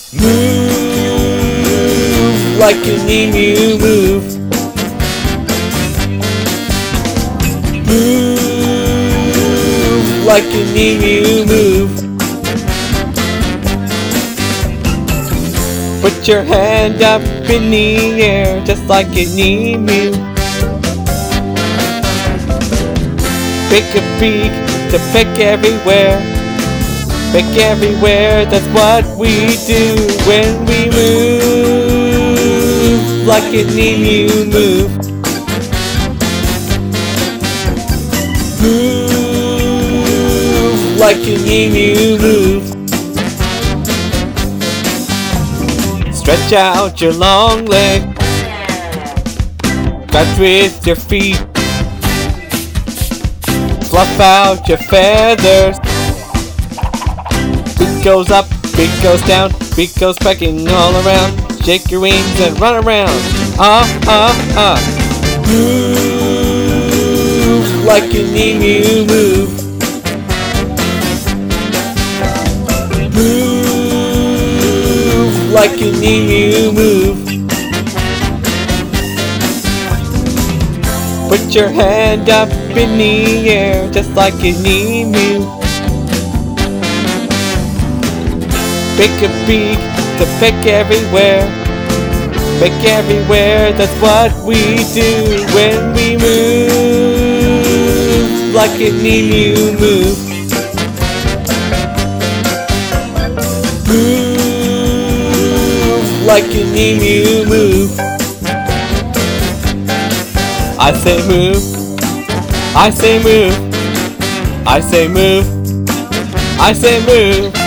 Move like an emu, move. Move like an emu, move. Put your hand up in the air just like an emu. Pick a peak to pick everywhere. Pick everywhere, that's what we do when we move like an emu, move. Move like an emu, move. Stretch out your long leg. Scratch with your feet. Fluff out your feathers. Beak goes up, beak goes down, beak goes pecking all around. Shake your wings and run around. Move like an emu, move. Move like an emu, move. Put your hand up in the air just like an emu. Pick a peak to pick everywhere. Pick everywhere, that's what we do when we move like an emu, move. Move like an emu, move. I say move, I say move, I say move, I say move.